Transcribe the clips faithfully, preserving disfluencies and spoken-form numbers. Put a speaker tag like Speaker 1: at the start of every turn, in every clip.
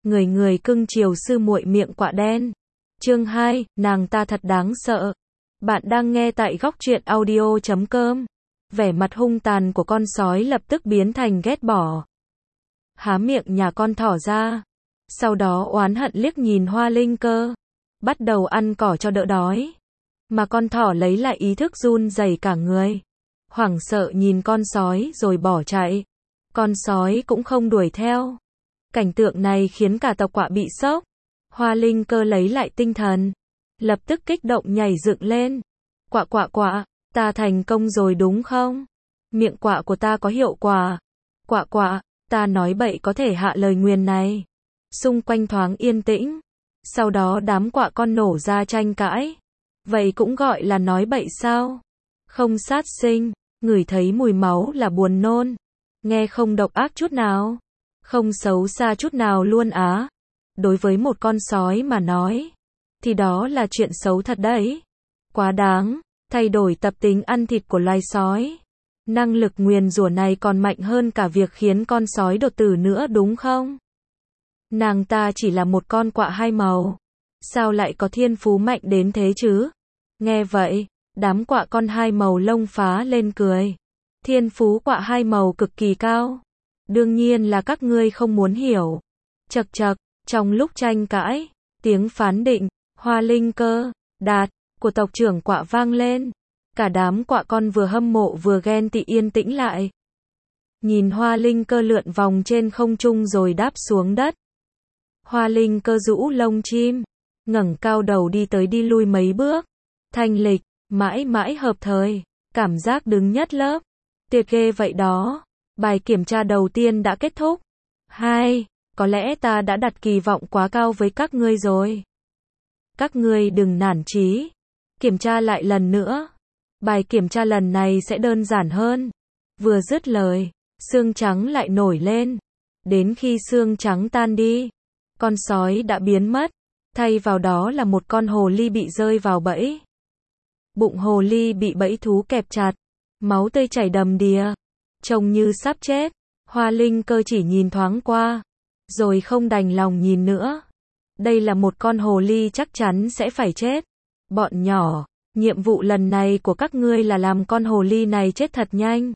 Speaker 1: người người cưng chiều sư muội miệng quạ đen. Chương hai, nàng ta thật đáng sợ. Bạn đang nghe tại góc truyện audio chấm com. Vẻ mặt hung tàn của con sói lập tức biến thành ghét bỏ. Há miệng nhà con thỏ ra. Sau đó oán hận liếc nhìn Hoa Linh Cơ. Bắt đầu ăn cỏ cho đỡ đói. Mà con thỏ lấy lại ý thức run rẩy cả người. Hoảng sợ nhìn con sói rồi bỏ chạy. Con sói cũng không đuổi theo. Cảnh tượng này khiến cả tộc quạ bị sốc. Hoa Linh Cơ lấy lại tinh thần. Lập tức kích động nhảy dựng lên. Quạ quạ quạ, ta thành công rồi đúng không? Miệng quạ của ta có hiệu quả. Quạ quạ, ta nói bậy có thể hạ lời nguyền này. Xung quanh thoáng yên tĩnh. Sau đó đám quạ con nổ ra tranh cãi. Vậy cũng gọi là nói bậy sao? Không sát sinh, ngửi thấy mùi máu là buồn nôn. Nghe không độc ác chút nào. Không xấu xa chút nào luôn á. Đối với một con sói mà nói, thì đó là chuyện xấu thật đấy. Quá đáng, thay đổi tập tính ăn thịt của loài sói. Năng lực nguyền rủa này còn mạnh hơn cả việc khiến con sói đột tử nữa đúng không? Nàng ta chỉ là một con quạ hai màu. Sao lại có thiên phú mạnh đến thế chứ? Nghe vậy, đám quạ con hai màu lông phá lên cười. Thiên phú quạ hai màu cực kỳ cao. Đương nhiên là các ngươi không muốn hiểu. Chậc chậc, trong lúc tranh cãi, tiếng phán định, Hoa Linh Cơ, đạt, của tộc trưởng quạ vang lên. Cả đám quạ con vừa hâm mộ vừa ghen tị yên tĩnh lại. Nhìn Hoa Linh Cơ lượn vòng trên không trung rồi đáp xuống đất. Hoa Linh Cơ rũ lông chim, ngẩng cao đầu đi tới đi lui mấy bước. Thanh lịch, mãi mãi hợp thời, cảm giác đứng nhất lớp. Tuyệt ghê vậy đó. Bài kiểm tra đầu tiên đã kết thúc. Hai, có lẽ ta đã đặt kỳ vọng quá cao với các ngươi rồi. Các ngươi đừng nản chí. Kiểm tra lại lần nữa. Bài kiểm tra lần này sẽ đơn giản hơn. Vừa dứt lời, xương trắng lại nổi lên. Đến khi xương trắng tan đi, con sói đã biến mất. Thay vào đó là một con hồ ly bị rơi vào bẫy. Bụng hồ ly bị bẫy thú kẹp chặt. Máu tươi chảy đầm đìa. Trông như sắp chết. Hoa Linh Cơ chỉ nhìn thoáng qua. Rồi không đành lòng nhìn nữa. Đây là một con hồ ly chắc chắn sẽ phải chết. Bọn nhỏ, nhiệm vụ lần này của các ngươi là làm con hồ ly này chết thật nhanh.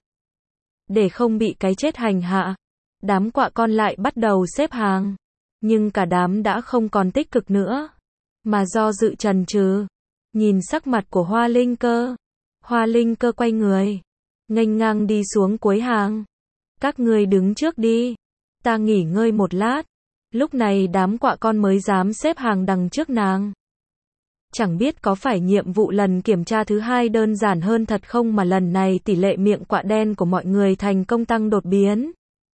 Speaker 1: Để không bị cái chết hành hạ. Đám quạ con lại bắt đầu xếp hàng. Nhưng cả đám đã không còn tích cực nữa. Mà do dự chần chừ. Nhìn sắc mặt của Hoa Linh Cơ. Hoa Linh Cơ quay người. Nghênh ngang đi xuống cuối hàng. Các ngươi đứng trước đi. Ta nghỉ ngơi một lát. Lúc này đám quạ con mới dám xếp hàng đằng trước nàng. Chẳng biết có phải nhiệm vụ lần kiểm tra thứ hai đơn giản hơn thật không mà lần này tỷ lệ miệng quạ đen của mọi người thành công tăng đột biến.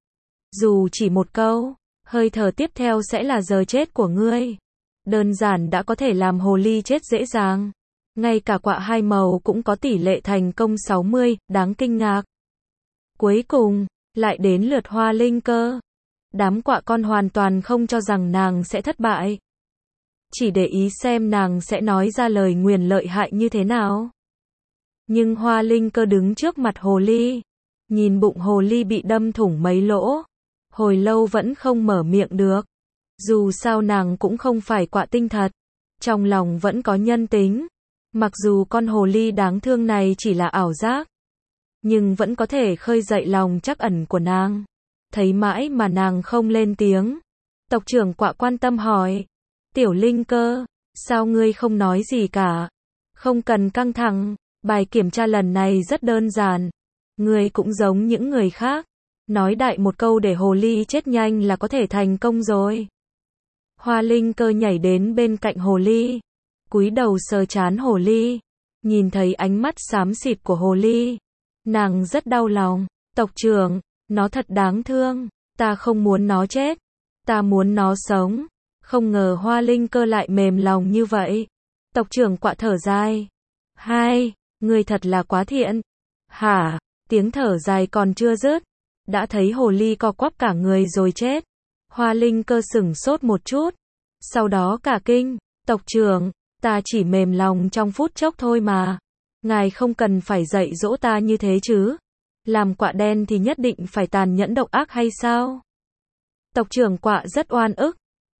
Speaker 1: Dù chỉ một câu, hơi thở tiếp theo sẽ là giờ chết của ngươi. Đơn giản đã có thể làm hồ ly chết dễ dàng. Ngay cả quạ hai màu cũng có tỷ lệ thành công sáu mươi, đáng kinh ngạc. Cuối cùng, lại đến lượt Hoa Linh Cơ. Đám quạ con hoàn toàn không cho rằng nàng sẽ thất bại. Chỉ để ý xem nàng sẽ nói ra lời nguyền lợi hại như thế nào. Nhưng Hoa Linh Cơ đứng trước mặt hồ ly. Nhìn bụng hồ ly bị đâm thủng mấy lỗ. Hồi lâu vẫn không mở miệng được. Dù sao nàng cũng không phải quạ tinh thật. Trong lòng vẫn có nhân tính. Mặc dù con hồ ly đáng thương này chỉ là ảo giác. Nhưng vẫn có thể khơi dậy lòng trắc ẩn của nàng. Thấy mãi mà nàng không lên tiếng. Tộc trưởng quạ quan tâm hỏi. Tiểu Linh Cơ, sao ngươi không nói gì cả? Không cần căng thẳng, bài kiểm tra lần này rất đơn giản. Ngươi cũng giống những người khác. Nói đại một câu để hồ ly chết nhanh là có thể thành công rồi. Hoa Linh Cơ nhảy đến bên cạnh hồ ly. Cúi đầu sờ trán hồ ly. Nhìn thấy ánh mắt xám xịt của hồ ly. Nàng rất đau lòng. Tộc trưởng, nó thật đáng thương. Ta không muốn nó chết. Ta muốn nó sống. Không ngờ Hoa Linh Cơ lại mềm lòng như vậy. Tộc trưởng quạ thở dài. Hai, người thật là quá thiện. Hả, tiếng thở dài còn chưa dứt. Đã thấy hồ ly co quắp cả người rồi chết. Hoa Linh Cơ sửng sốt một chút. Sau đó cả kinh. Tộc trưởng, ta chỉ mềm lòng trong phút chốc thôi mà. Ngài không cần phải dạy dỗ ta như thế chứ. Làm quạ đen thì nhất định phải tàn nhẫn độc ác hay sao? Tộc trưởng quạ rất oan ức.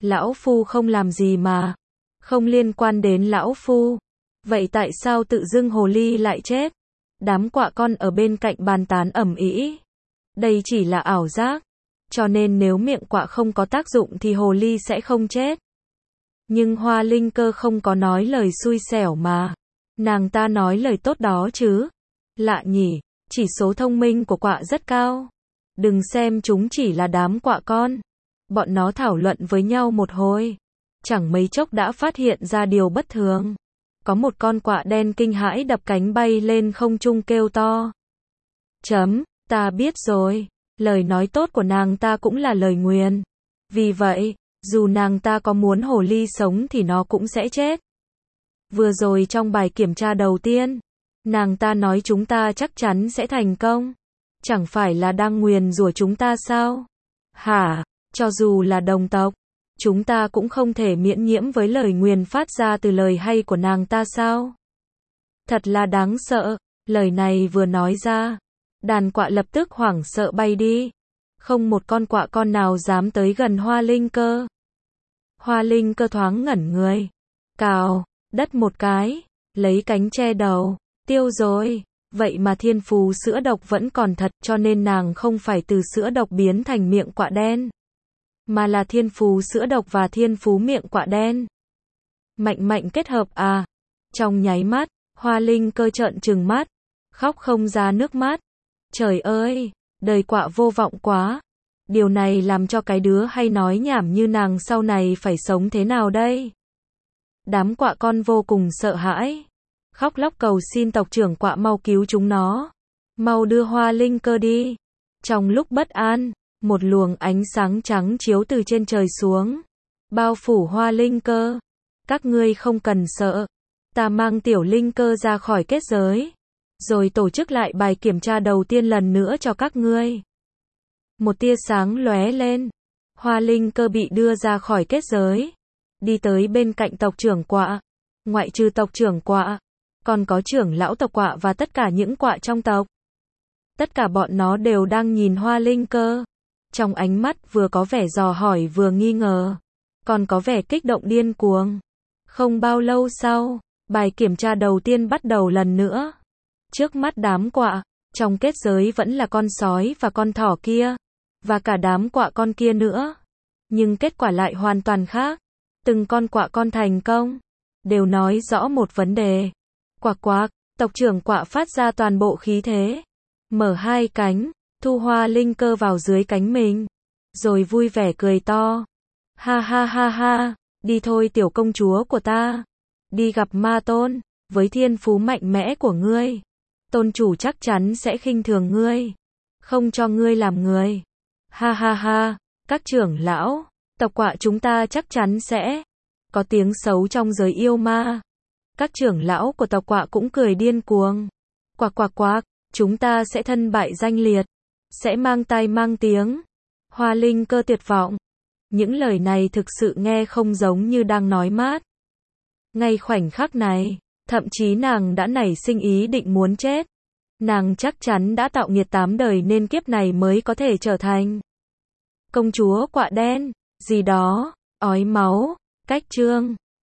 Speaker 1: Lão Phu không làm gì mà. Không liên quan đến Lão Phu. Vậy tại sao tự dưng hồ ly lại chết? Đám quạ con ở bên cạnh bàn tán ầm ĩ. Đây chỉ là ảo giác. Cho nên nếu miệng quạ không có tác dụng thì hồ ly sẽ không chết. Nhưng Hoa Linh Cơ không có nói lời xui xẻo mà. Nàng ta nói lời tốt đó chứ. Lạ nhỉ, chỉ số thông minh của quạ rất cao. Đừng xem chúng chỉ là đám quạ con. Bọn nó thảo luận với nhau một hồi. Chẳng mấy chốc đã phát hiện ra điều bất thường. Có một con quạ đen kinh hãi đập cánh bay lên không trung kêu to. Chấm, ta biết rồi. Lời nói tốt của nàng ta cũng là lời nguyền. Vì vậy, dù nàng ta có muốn hồ ly sống thì nó cũng sẽ chết. Vừa rồi trong bài kiểm tra đầu tiên, nàng ta nói chúng ta chắc chắn sẽ thành công. Chẳng phải là đang nguyền rủa chúng ta sao? Hả? Cho dù là đồng tộc, chúng ta cũng không thể miễn nhiễm với lời nguyền phát ra từ lời hay của nàng ta sao? Thật là đáng sợ. Lời này vừa nói ra, đàn quạ lập tức hoảng sợ bay đi. Không một con quạ con nào dám tới gần Hoa Linh Cơ. Hoa Linh Cơ thoáng ngẩn người. Cào, đất một cái, lấy cánh che đầu, tiêu rồi. Vậy mà thiên phú sữa độc vẫn còn thật, cho nên nàng không phải từ sữa độc biến thành miệng quạ đen, mà là thiên phú sữa độc và thiên phú miệng quạ đen. Mạnh mạnh kết hợp à. Trong nháy mắt, Hoa Linh Cơ trợn trừng mắt, khóc không ra nước mắt. Trời ơi, đời quạ vô vọng quá. Điều này làm cho cái đứa hay nói nhảm như nàng sau này phải sống thế nào đây? Đám quạ con vô cùng sợ hãi. Khóc lóc cầu xin tộc trưởng quạ mau cứu chúng nó. Mau đưa Hoa Linh Cơ đi. Trong lúc bất an, một luồng ánh sáng trắng chiếu từ trên trời xuống. Bao phủ Hoa Linh Cơ. Các ngươi không cần sợ. Ta mang tiểu Linh Cơ ra khỏi kết giới. Rồi tổ chức lại bài kiểm tra đầu tiên lần nữa cho các ngươi. Một tia sáng lóe lên. Hoa Linh Cơ bị đưa ra khỏi kết giới. Đi tới bên cạnh tộc trưởng quạ. Ngoại trừ tộc trưởng quạ, còn có trưởng lão tộc quạ và tất cả những quạ trong tộc. Tất cả bọn nó đều đang nhìn Hoa Linh Cơ. Trong ánh mắt vừa có vẻ dò hỏi vừa nghi ngờ. Còn có vẻ kích động điên cuồng. Không bao lâu sau, bài kiểm tra đầu tiên bắt đầu lần nữa. Trước mắt đám quạ, trong kết giới vẫn là con sói và con thỏ kia. Và cả đám quạ con kia nữa. Nhưng kết quả lại hoàn toàn khác. Từng con quạ con thành công, đều nói rõ một vấn đề. Quạc quạc, tộc trưởng quạ phát ra toàn bộ khí thế. Mở hai cánh, thu Hoa Linh Cơ vào dưới cánh mình. Rồi vui vẻ cười to. Ha ha ha ha, đi thôi tiểu công chúa của ta. Đi gặp ma tôn, với thiên phú mạnh mẽ của ngươi. Tôn chủ chắc chắn sẽ khinh thường ngươi. Không cho ngươi làm người. Ha ha ha, các trưởng lão, tộc quạ chúng ta chắc chắn sẽ có tiếng xấu trong giới yêu ma. Các trưởng lão của tộc quạ cũng cười điên cuồng. Quạc quạc quạc, chúng ta sẽ thân bại danh liệt. Sẽ mang tai mang tiếng. Hoa Linh Cơ tuyệt vọng. Những lời này thực sự nghe không giống như đang nói mát. Ngay khoảnh khắc này, thậm chí nàng đã nảy sinh ý định muốn chết. Nàng chắc chắn đã tạo nghiệt tám đời nên kiếp này mới có thể trở thành công chúa quạ đen, gì đó, ói máu, cách chương.